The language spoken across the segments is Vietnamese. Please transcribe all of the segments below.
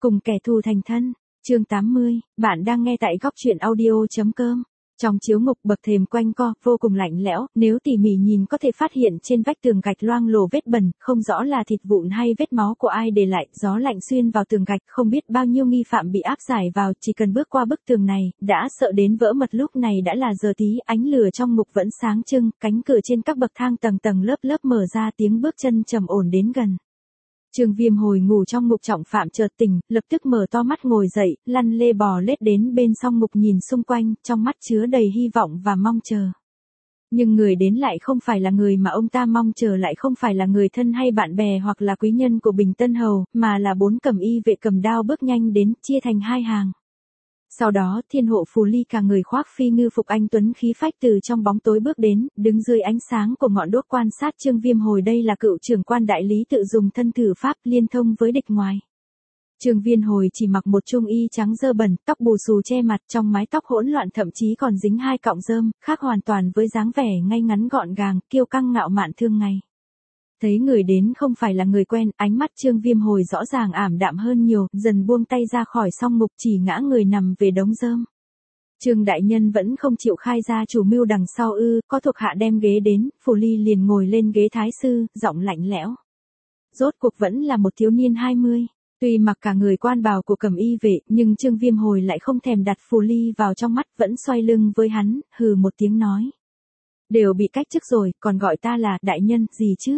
Cùng kẻ thù thành thân, chương 80, bạn đang nghe tại góc truyện audio.com. Trong chiếu ngục bậc thềm quanh co, vô cùng lạnh lẽo, nếu tỉ mỉ nhìn có thể phát hiện trên vách tường gạch loang lổ vết bẩn, không rõ là thịt vụn hay vết máu của ai để lại, gió lạnh xuyên vào tường gạch, không biết bao nhiêu nghi phạm bị áp giải vào, chỉ cần bước qua bức tường này, đã sợ đến vỡ mật. Lúc này đã là giờ tí, ánh lửa trong ngục vẫn sáng trưng, cánh cửa trên các bậc thang tầng tầng lớp lớp mở ra, tiếng bước chân trầm ổn đến gần. Trương Viêm hồi ngủ trong ngục trọng phạm chợt tỉnh, lập tức mở to mắt ngồi dậy, lăn lê bò lết đến bên song ngục nhìn xung quanh, trong mắt chứa đầy hy vọng và mong chờ. Nhưng người đến lại không phải là người mà ông ta mong chờ, lại không phải là người thân hay bạn bè hoặc là quý nhân của Bình Tân Hầu, mà là 4 cẩm y vệ cầm đao bước nhanh đến, chia thành 2 hàng. Sau đó, thiên hộ Phù Ly cả người khoác phi ngư phục anh tuấn khí phách từ trong bóng tối bước đến, đứng dưới ánh sáng của ngọn đuốc quan sát Trương Viêm hồi. Đây là cựu trưởng quan đại lý tự dùng thân thử pháp liên thông với địch ngoài. Trương Viêm hồi chỉ mặc một trung y trắng dơ bẩn, tóc bù xù che mặt, trong mái tóc hỗn loạn thậm chí còn dính 2 cọng rơm, khác hoàn toàn với dáng vẻ ngay ngắn gọn gàng, kiêu căng ngạo mạn thường ngày. Thấy người đến không phải là người quen, ánh mắt Trương Viêm hồi rõ ràng ảm đạm hơn nhiều, dần buông tay ra khỏi song ngục, chỉ ngã người nằm về đống rơm. Trương đại nhân vẫn không chịu khai ra chủ mưu đằng sau ư? Có thuộc hạ đem ghế đến, Phù Ly liền ngồi lên ghế thái sư, giọng lạnh lẽo. Rốt cuộc vẫn là một thiếu niên 20. Tuy mặc cả người quan bào của cẩm y vệ, nhưng Trương Viêm hồi lại không thèm đặt Phù Ly vào trong mắt, vẫn xoay lưng với hắn, hừ một tiếng nói. Đều bị cách chức rồi, còn gọi ta là đại nhân gì chứ?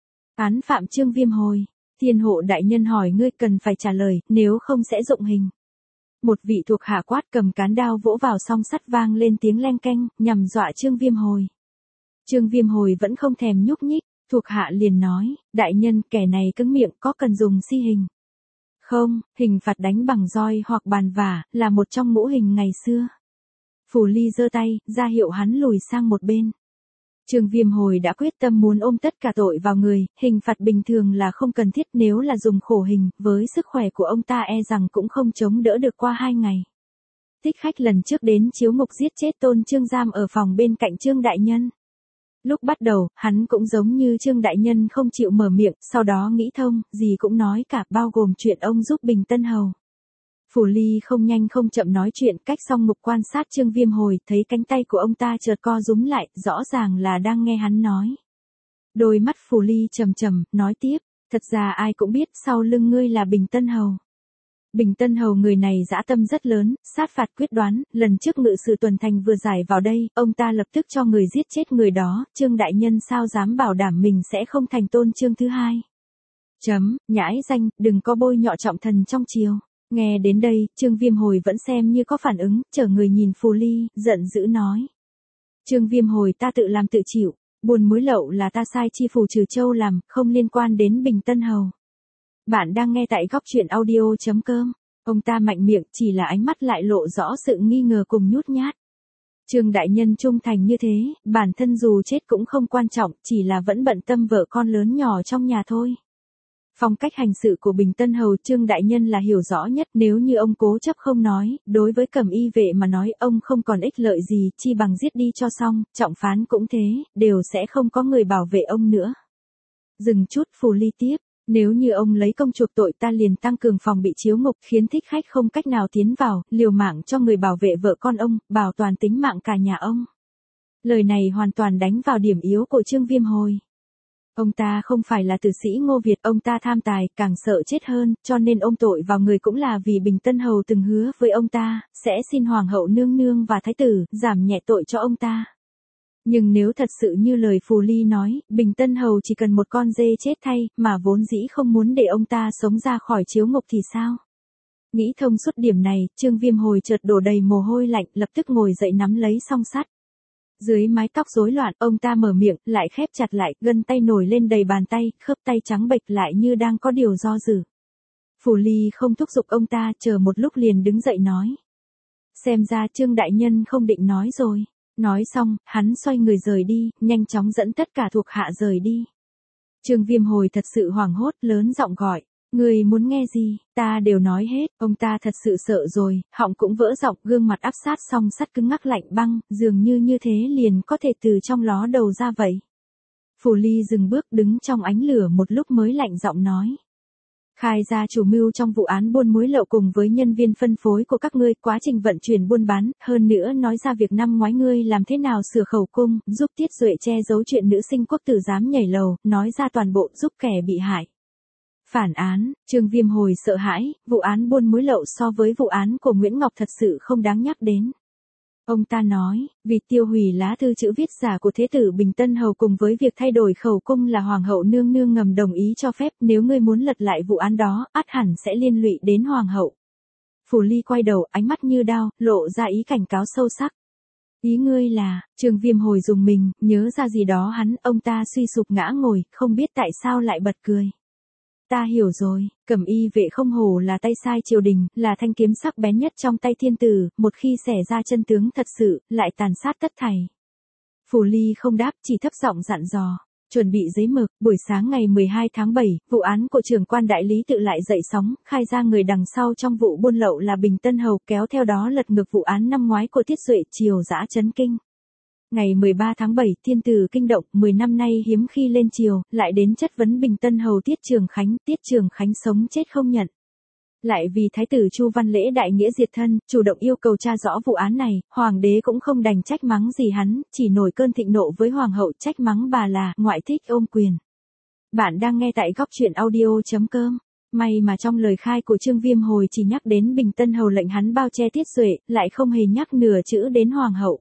Án phạm Trương Viêm hồi, thiên hộ đại nhân hỏi ngươi cần phải trả lời, nếu không sẽ dụng hình. Một vị thuộc hạ quát, cầm cán đao vỗ vào song sắt, vang lên tiếng leng keng, nhằm dọa Trương Viêm hồi. Trương Viêm hồi vẫn không thèm nhúc nhích, thuộc hạ liền nói, đại nhân, kẻ này cứng miệng, có cần dùng si hình? Không, hình phạt đánh bằng roi hoặc bàn vả, là một trong ngũ hình ngày xưa. Phù Ly giơ tay, ra hiệu hắn lùi sang một bên. Trương Viêm hồi đã quyết tâm muốn ôm tất cả tội vào người, hình phạt bình thường là không cần thiết, nếu là dùng khổ hình, với sức khỏe của ông ta e rằng cũng không chống đỡ được qua 2 ngày. Thích khách lần trước đến chiếu ngục giết chết Tôn Trương giam ở phòng bên cạnh Trương đại nhân. Lúc bắt đầu, hắn cũng giống như Trương đại nhân không chịu mở miệng, sau đó nghĩ thông, gì cũng nói cả, bao gồm chuyện ông giúp Bình Tân Hầu. Phù Ly không nhanh không chậm nói chuyện, cách song ngục quan sát Trương Viêm hồi, thấy cánh tay của ông ta chợt co rúm lại, rõ ràng là đang nghe hắn nói. Đôi mắt Phù Ly trầm trầm, nói tiếp, thật ra ai cũng biết sau lưng ngươi là Bình Tân Hầu. Bình Tân Hầu người này dã tâm rất lớn, sát phạt quyết đoán, lần trước ngự sử tuần thành vừa giải vào đây, ông ta lập tức cho người giết chết người đó, Trương đại nhân sao dám bảo đảm mình sẽ không thành Tôn Trương thứ hai. Nhãi danh, đừng có bôi nhọ trọng thần trong triều. Nghe đến đây, Trương Viêm hồi vẫn xem như có phản ứng, trở người nhìn Phù Ly, giận dữ nói. Trương Viêm hồi, ta tự làm tự chịu, buôn muối lậu là ta sai chi phủ Trừ Châu làm, không liên quan đến Bình Tân Hầu. Bạn đang nghe tại góc truyện audio.com. Ông ta mạnh miệng, chỉ là ánh mắt lại lộ rõ sự nghi ngờ cùng nhút nhát. Trương đại nhân trung thành như thế, bản thân dù chết cũng không quan trọng, chỉ là vẫn bận tâm vợ con lớn nhỏ trong nhà thôi. Phong cách hành sự của Bình Tân Hầu Trương đại nhân là hiểu rõ nhất, nếu như ông cố chấp không nói, đối với cẩm y vệ mà nói ông không còn ích lợi gì, chi bằng giết đi cho xong, trọng phán cũng thế, đều sẽ không có người bảo vệ ông nữa. Dừng chút, Phù Ly tiếp, nếu như ông lấy công chuộc tội ta liền tăng cường phòng bị chiếu ngục, khiến thích khách không cách nào tiến vào, liều mạng cho người bảo vệ vợ con ông, bảo toàn tính mạng cả nhà ông. Lời này hoàn toàn đánh vào điểm yếu của Trương Viêm hồi. Ông ta không phải là tử sĩ Ngô Việt, ông ta tham tài, càng sợ chết hơn, cho nên ôm tội vào người cũng là vì Bình Tân Hầu từng hứa với ông ta, sẽ xin Hoàng hậu nương nương và Thái tử, giảm nhẹ tội cho ông ta. Nhưng nếu thật sự như lời Phù Ly nói, Bình Tân Hầu chỉ cần một con dê chết thay, mà vốn dĩ không muốn để ông ta sống ra khỏi chiếu ngục thì sao? Nghĩ thông suốt điểm này, Trương Viêm hồi chợt đổ đầy mồ hôi lạnh, lập tức ngồi dậy nắm lấy song sắt. Dưới mái tóc rối loạn, ông ta mở miệng, lại khép chặt lại, gân tay nổi lên đầy bàn tay, khớp tay trắng bệch lại như đang có điều do dự. Phù Ly không thúc giục ông ta, chờ một lúc liền đứng dậy nói. Xem ra Trương đại nhân không định nói rồi. Nói xong, hắn xoay người rời đi, nhanh chóng dẫn tất cả thuộc hạ rời đi. Trương Viêm hồi thật sự hoảng hốt, lớn giọng gọi. Người muốn nghe gì, ta đều nói hết, ông ta thật sự sợ rồi, họng cũng vỡ giọng, gương mặt áp sát song sắt cứng ngắc lạnh băng, dường như thế liền có thể từ trong ló đầu ra vậy. Phù Ly dừng bước đứng trong ánh lửa một lúc mới lạnh giọng nói. Khai ra chủ mưu trong vụ án buôn muối lậu cùng với nhân viên phân phối của các ngươi, quá trình vận chuyển buôn bán, hơn nữa nói ra việc năm ngoái ngươi làm thế nào sửa khẩu cung, giúp Tiết Duệ che giấu chuyện nữ sinh quốc tử giám nhảy lầu, nói ra toàn bộ, giúp kẻ bị hại. Phản án, Trương Viêm hồi sợ hãi, vụ án buôn muối lậu so với vụ án của Nguyễn Ngọc thật sự không đáng nhắc đến. Ông ta nói, vì tiêu hủy lá thư chữ viết giả của Thế tử Bình Tân Hầu cùng với việc thay đổi khẩu cung là Hoàng hậu nương nương ngầm đồng ý cho phép, nếu ngươi muốn lật lại vụ án đó, ắt hẳn sẽ liên lụy đến Hoàng hậu. Phủ Ly quay đầu, ánh mắt như đao, lộ ra ý cảnh cáo sâu sắc. Ý ngươi là, Trương Viêm hồi dùng mình, nhớ ra gì đó ông ta suy sụp ngã ngồi, không biết tại sao lại bật cười. Ta hiểu rồi, Cẩm Y vệ không hổ là tay sai triều đình, là thanh kiếm sắc bén nhất trong tay thiên tử, một khi xẻ ra chân tướng thật sự, lại tàn sát tất thảy. Phủ Ly không đáp, chỉ thấp giọng dặn dò, chuẩn bị giấy mực, buổi sáng ngày 12 tháng 7, vụ án của trưởng quan đại lý tự lại dậy sóng, khai ra người đằng sau trong vụ buôn lậu là Bình Tân Hầu, kéo theo đó lật ngược vụ án năm ngoái của Tiết Duệ, triều dã chấn kinh. Ngày 13 tháng 7, thiên tử kinh động, 10 năm nay hiếm khi lên triều, lại đến chất vấn Bình Tân Hầu Tiết Trường Khánh sống chết không nhận. Lại vì Thái tử Chu Văn Lễ đại nghĩa diệt thân, chủ động yêu cầu tra rõ vụ án này, Hoàng đế cũng không đành trách mắng gì hắn, chỉ nổi cơn thịnh nộ với Hoàng hậu trách mắng bà là ngoại thích ôm quyền. Bạn đang nghe tại góc truyện audio.com. May mà trong lời khai của Trương Viêm hồi chỉ nhắc đến Bình Tân Hầu lệnh hắn bao che Tiết Duệ, lại không hề nhắc nửa chữ đến Hoàng hậu.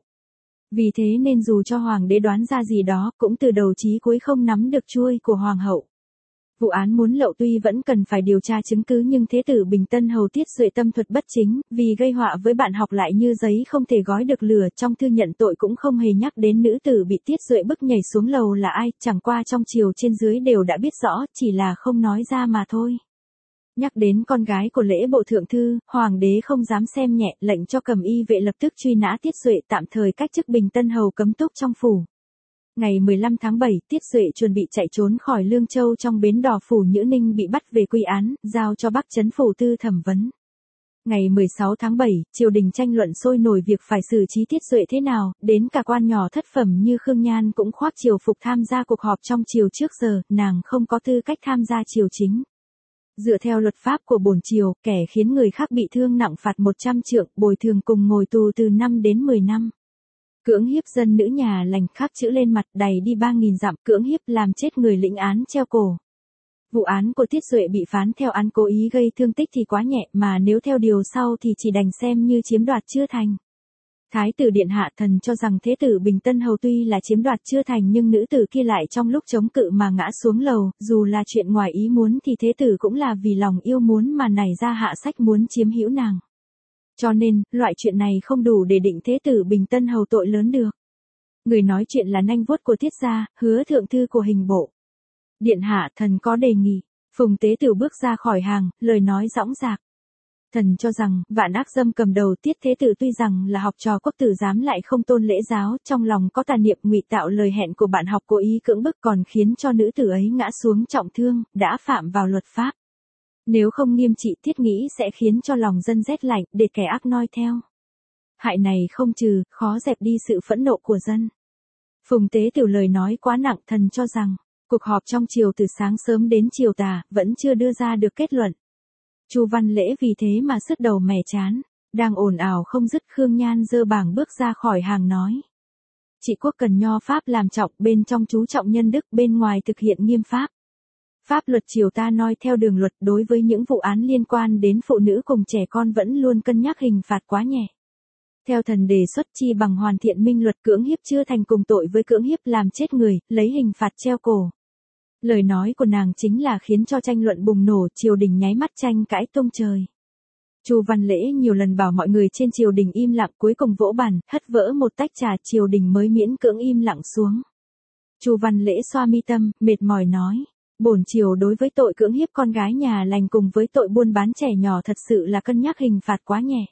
Vì thế nên dù cho Hoàng đế đoán ra gì đó, cũng từ đầu chí cuối không nắm được chuôi của Hoàng hậu. Vụ án muốn lậu tuy vẫn cần phải điều tra chứng cứ nhưng Thế tử Bình Tân Hầu Tiết Duệ tâm thuật bất chính, vì gây họa với bạn học lại như giấy không thể gói được lửa, trong thư nhận tội cũng không hề nhắc đến nữ tử bị Tiết Duệ bức nhảy xuống lầu là ai, chẳng qua trong triều trên dưới đều đã biết rõ, chỉ là không nói ra mà thôi. Nhắc đến con gái của Lễ bộ thượng thư, Hoàng đế không dám xem nhẹ, lệnh cho Cẩm Y vệ lập tức truy nã Tiết Duệ, tạm thời cách chức Bình Tân Hầu cấm túc trong phủ. Ngày 15 tháng 7, Tiết Duệ chuẩn bị chạy trốn khỏi Lương Châu trong bến đò phủ Nhữ Ninh bị bắt về quy án, giao cho Bắc Trấn phủ tư thẩm vấn. Ngày 16 tháng 7, triều đình tranh luận sôi nổi việc phải xử trí Tiết Duệ thế nào, đến cả quan nhỏ thất phẩm như Khương Nhan cũng khoác triều phục tham gia cuộc họp trong triều trước giờ, nàng không có tư cách tham gia triều chính. Dựa theo luật pháp của bổn triều, kẻ khiến người khác bị thương nặng phạt 100 trượng, bồi thường cùng ngồi tù từ 5 đến 10 năm. Cưỡng hiếp dân nữ nhà lành khắc chữ lên mặt đầy đi 3.000 dặm, cưỡng hiếp làm chết người lĩnh án treo cổ. Vụ án của Tiết Duệ bị phán theo án cố ý gây thương tích thì quá nhẹ, mà nếu theo điều sau thì chỉ đành xem như chiếm đoạt chưa thành. Thái tử điện hạ thần cho rằng Thế tử Bình Tân Hầu tuy là chiếm đoạt chưa thành nhưng nữ tử kia lại trong lúc chống cự mà ngã xuống lầu, dù là chuyện ngoài ý muốn thì Thế tử cũng là vì lòng yêu muốn mà nảy ra hạ sách muốn chiếm hữu nàng. Cho nên, loại chuyện này không đủ để định Thế tử Bình Tân Hầu tội lớn được. Người nói chuyện là nanh vuốt của Tiết gia, Hứa thượng thư của hình bộ. Điện hạ thần có đề nghị. Phùng Tế Tửu bước ra khỏi hàng, lời nói dõng dạc. Thần cho rằng, vạn ác dâm cầm đầu Tiết Thế Tử tuy rằng là học trò quốc tử giám lại không tôn lễ giáo, trong lòng có tà niệm ngụy tạo lời hẹn của bạn học cố ý cưỡng bức còn khiến cho nữ tử ấy ngã xuống trọng thương, đã phạm vào luật pháp. Nếu không nghiêm trị Tiết nghĩ sẽ khiến cho lòng dân rét lạnh, để kẻ ác noi theo. Hại này không trừ, khó dẹp đi sự phẫn nộ của dân. Phùng Tế Tửu lời nói quá nặng, thần cho rằng, cuộc họp trong triều từ sáng sớm đến chiều tà, vẫn chưa đưa ra được kết luận. Chu Văn Lễ vì thế mà sứt đầu mẻ chán, đang ồn ào không dứt. Khương Nhan giơ bảng bước ra khỏi hàng nói. Trị quốc cần nho pháp làm trọng, bên trong chú trọng nhân đức, bên ngoài thực hiện nghiêm pháp. Pháp luật triều ta noi theo đường luật, đối với những vụ án liên quan đến phụ nữ cùng trẻ con vẫn luôn cân nhắc hình phạt quá nhẹ. Theo thần đề xuất chi bằng hoàn thiện minh luật, cưỡng hiếp chưa thành cùng tội với cưỡng hiếp làm chết người, lấy hình phạt treo cổ. Lời nói của nàng chính là khiến cho tranh luận bùng nổ, triều đình nháy mắt tranh cãi tung trời. Chu Văn Lễ nhiều lần bảo mọi người trên triều đình im lặng, cuối cùng vỗ bàn, hất vỡ một tách trà, triều đình mới miễn cưỡng im lặng xuống. Chu Văn Lễ xoa mi tâm, mệt mỏi nói, bổn triều đối với tội cưỡng hiếp con gái nhà lành cùng với tội buôn bán trẻ nhỏ thật sự là cân nhắc hình phạt quá nhẹ.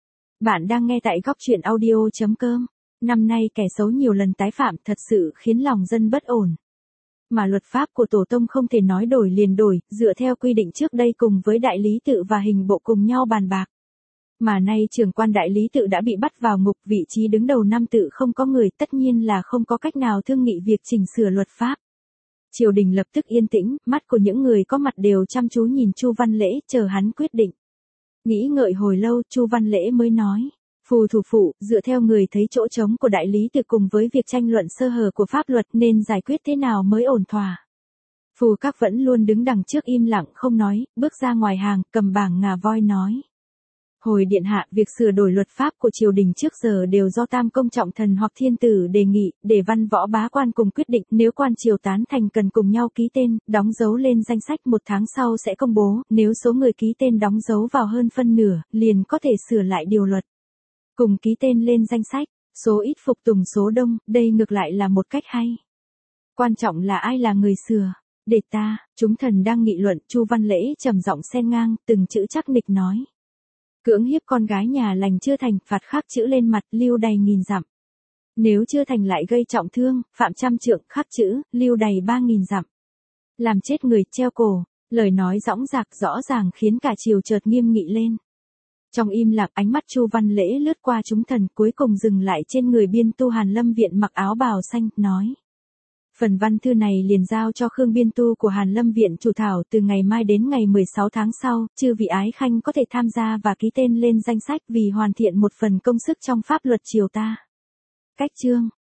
Bạn đang nghe tại góc truyện audio.com. Năm nay kẻ xấu nhiều lần tái phạm thật sự khiến lòng dân bất ổn. Mà luật pháp của tổ tông không thể nói đổi liền đổi, dựa theo quy định trước đây cùng với đại lý tự và hình bộ cùng nhau bàn bạc. Mà nay trưởng quan đại lý tự đã bị bắt vào ngục, vị trí đứng đầu năm tự không có người, tất nhiên là không có cách nào thương nghị việc chỉnh sửa luật pháp. Triều đình lập tức yên tĩnh, mắt của những người có mặt đều chăm chú nhìn Chu Văn Lễ, chờ hắn quyết định. Nghĩ ngợi hồi lâu, Chu Văn Lễ mới nói. Phù thủ phụ, dựa theo người thấy chỗ trống của đại lý từ cùng với việc tranh luận sơ hở của pháp luật nên giải quyết thế nào mới ổn thỏa. Phù các vẫn luôn đứng đằng trước im lặng không nói, bước ra ngoài hàng, cầm bảng ngà voi nói. Hồi điện hạ, việc sửa đổi luật pháp của triều đình trước giờ đều do Tam Công Trọng Thần hoặc Thiên Tử đề nghị, để văn võ bá quan cùng quyết định, nếu quan triều tán thành cần cùng nhau ký tên, đóng dấu lên danh sách 1 tháng sau sẽ công bố, nếu số người ký tên đóng dấu vào hơn phân nửa, liền có thể sửa lại điều luật. Cùng ký tên lên danh sách, số ít phục tùng số đông, đây ngược lại là một cách hay. Quan trọng là ai là người sửa. Để ta, chúng thần đang nghị luận, Chu Văn Lễ trầm giọng xen ngang, từng chữ chắc nịch nói. Cưỡng hiếp con gái nhà lành chưa thành, phạt khắc chữ lên mặt, lưu đày 1000 dặm. Nếu chưa thành lại gây trọng thương, phạm 100 trượng, khắc chữ, lưu đày 3000 dặm. Làm chết người, treo cổ, lời nói dõng dạc rõ ràng khiến cả triều chợt nghiêm nghị lên. Trong im lặng, ánh mắt Chu Văn Lễ lướt qua chúng thần, cuối cùng dừng lại trên người biên tu Hàn Lâm Viện mặc áo bào xanh, nói. Phần văn thư này liền giao cho Khương biên tu của Hàn Lâm Viện chủ thảo, từ ngày mai đến ngày 16 tháng sau, chư vị ái khanh có thể tham gia và ký tên lên danh sách vì hoàn thiện một phần công sức trong pháp luật triều ta. Cách chương